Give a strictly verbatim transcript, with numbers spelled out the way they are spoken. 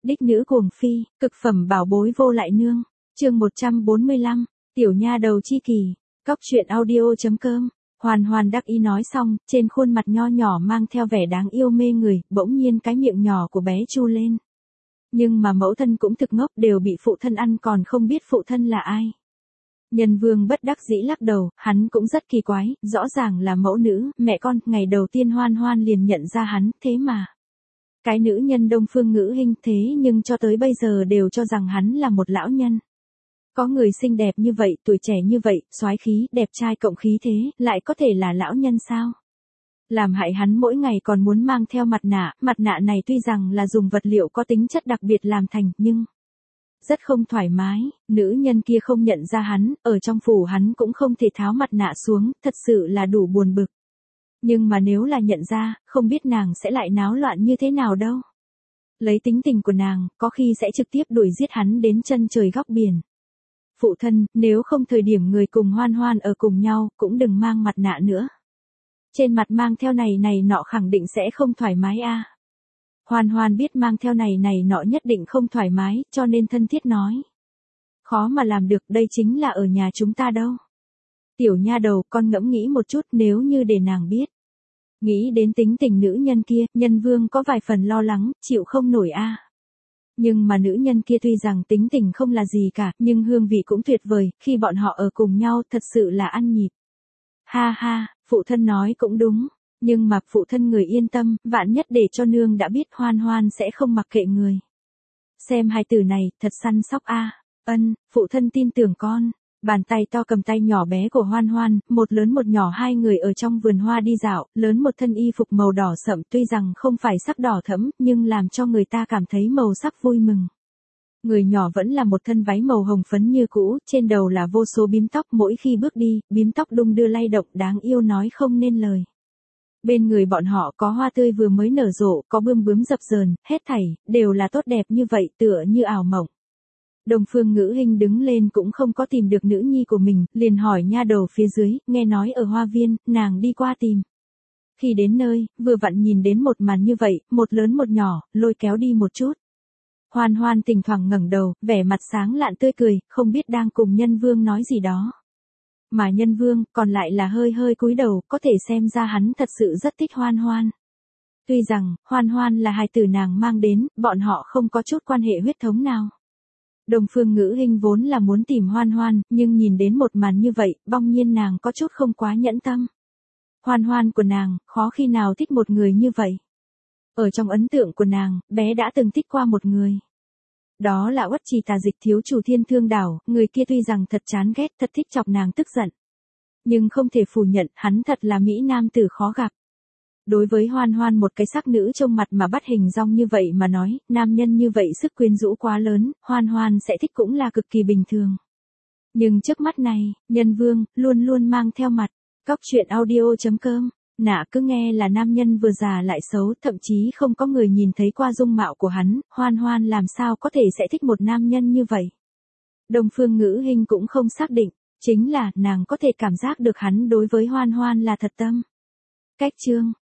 Đích nữ cuồng phi, cực phẩm bảo bối vô lại nương. Chương một trăm bốn mươi lăm, tiểu nha đầu chi kỳ. Cóc truyện audio chấm com. Hoàn Hoàn đắc ý nói xong, trên khuôn mặt nho nhỏ mang theo vẻ đáng yêu mê người, bỗng nhiên cái miệng nhỏ của bé chu lên. Nhưng mà mẫu thân cũng thực ngốc, đều bị phụ thân ăn còn không biết phụ thân là ai. Nhân Vương bất đắc dĩ lắc đầu, hắn cũng rất kỳ quái, rõ ràng là mẫu nữ, mẹ con, ngày đầu tiên Hoan Hoan liền nhận ra hắn, thế mà. Cái nữ nhân Đông Phương Ngữ Hinh thế nhưng cho tới bây giờ đều cho rằng hắn là một lão nhân. Có người xinh đẹp như vậy, tuổi trẻ như vậy, soái khí, đẹp trai cộng khí thế, lại có thể là lão nhân sao? Làm hại hắn mỗi ngày còn muốn mang theo mặt nạ, mặt nạ này tuy rằng là dùng vật liệu có tính chất đặc biệt làm thành, nhưng rất không thoải mái, nữ nhân kia không nhận ra hắn, ở trong phủ hắn cũng không thể tháo mặt nạ xuống, thật sự là đủ buồn bực. Nhưng mà nếu là nhận ra, không biết nàng sẽ lại náo loạn như thế nào đâu. Lấy tính tình của nàng, có khi sẽ trực tiếp đuổi giết hắn đến chân trời góc biển. Phụ thân, nếu không thời điểm người cùng Hoan Hoan ở cùng nhau, cũng đừng mang mặt nạ nữa. Trên mặt mang theo này này nọ khẳng định sẽ không thoải mái a. À. Hoan Hoan biết mang theo này này nọ nhất định không thoải mái, cho nên thân thiết nói. Khó mà làm được, đây chính là ở nhà chúng ta đâu. Tiểu nha đầu, con ngẫm nghĩ một chút, nếu như để nàng biết. Nghĩ đến tính tình nữ nhân kia, Nhân Vương có vài phần lo lắng, chịu không nổi a. À. Nhưng mà nữ nhân kia tuy rằng tính tình không là gì cả, nhưng hương vị cũng tuyệt vời, khi bọn họ ở cùng nhau thật sự là ăn nhịp. Ha ha, phụ thân nói cũng đúng, nhưng mà phụ thân người yên tâm, vạn nhất để cho nương đã biết Hoan Hoan sẽ không mặc kệ người. Xem hai từ này, thật săn sóc a. À. Ân, phụ thân tin tưởng con. Bàn tay to cầm tay nhỏ bé của Hoan Hoan, một lớn một nhỏ hai người ở trong vườn hoa đi dạo, lớn một thân y phục màu đỏ sậm tuy rằng không phải sắc đỏ thẫm, nhưng làm cho người ta cảm thấy màu sắc vui mừng. Người nhỏ vẫn là một thân váy màu hồng phấn như cũ, trên đầu là vô số bím tóc, mỗi khi bước đi, bím tóc đung đưa lay động đáng yêu nói không nên lời. Bên người bọn họ có hoa tươi vừa mới nở rộ, có bươm bướm dập dờn, hết thảy, đều là tốt đẹp như vậy tựa như ảo mộng. Đông Phương Ngữ Hinh đứng lên cũng không có tìm được nữ nhi của mình, liền hỏi nha đầu phía dưới, nghe nói ở hoa viên, nàng đi qua tìm. Khi đến nơi, vừa vặn nhìn đến một màn như vậy, một lớn một nhỏ, lôi kéo đi một chút. Hoan Hoan thỉnh thoảng ngẩng đầu, vẻ mặt sáng lạn tươi cười, không biết đang cùng Nhân Vương nói gì đó. Mà Nhân Vương, còn lại là hơi hơi cúi đầu, có thể xem ra hắn thật sự rất thích Hoan Hoan. Tuy rằng, Hoan Hoan là hài tử nàng mang đến, bọn họ không có chút quan hệ huyết thống nào. Đông Phương Ngữ Hinh vốn là muốn tìm Hoan Hoan, nhưng nhìn đến một màn như vậy, bỗng nhiên nàng có chút không quá nhẫn tâm. Hoan Hoan của nàng, khó khi nào thích một người như vậy. Ở trong ấn tượng của nàng, bé đã từng thích qua một người. Đó là Uất Trì Tà Dịch thiếu chủ Thiên Thương Đảo, người kia tuy rằng thật chán ghét, thật thích chọc nàng tức giận. Nhưng không thể phủ nhận, hắn thật là mỹ nam tử khó gặp. Đối với Hoan Hoan một cái sắc nữ trong mặt mà bắt hình dong như vậy mà nói, nam nhân như vậy sức quyến rũ quá lớn, Hoan Hoan sẽ thích cũng là cực kỳ bình thường. Nhưng trước mắt này, Nhân Vương, luôn luôn mang theo mặt, cóc truyện audio chấm com, nạ cứ nghe là nam nhân vừa già lại xấu, thậm chí không có người nhìn thấy qua dung mạo của hắn, Hoan Hoan làm sao có thể sẽ thích một nam nhân như vậy. Đông Phương Ngữ Hinh cũng không xác định, chính là nàng có thể cảm giác được hắn đối với Hoan Hoan là thật tâm. Cách chương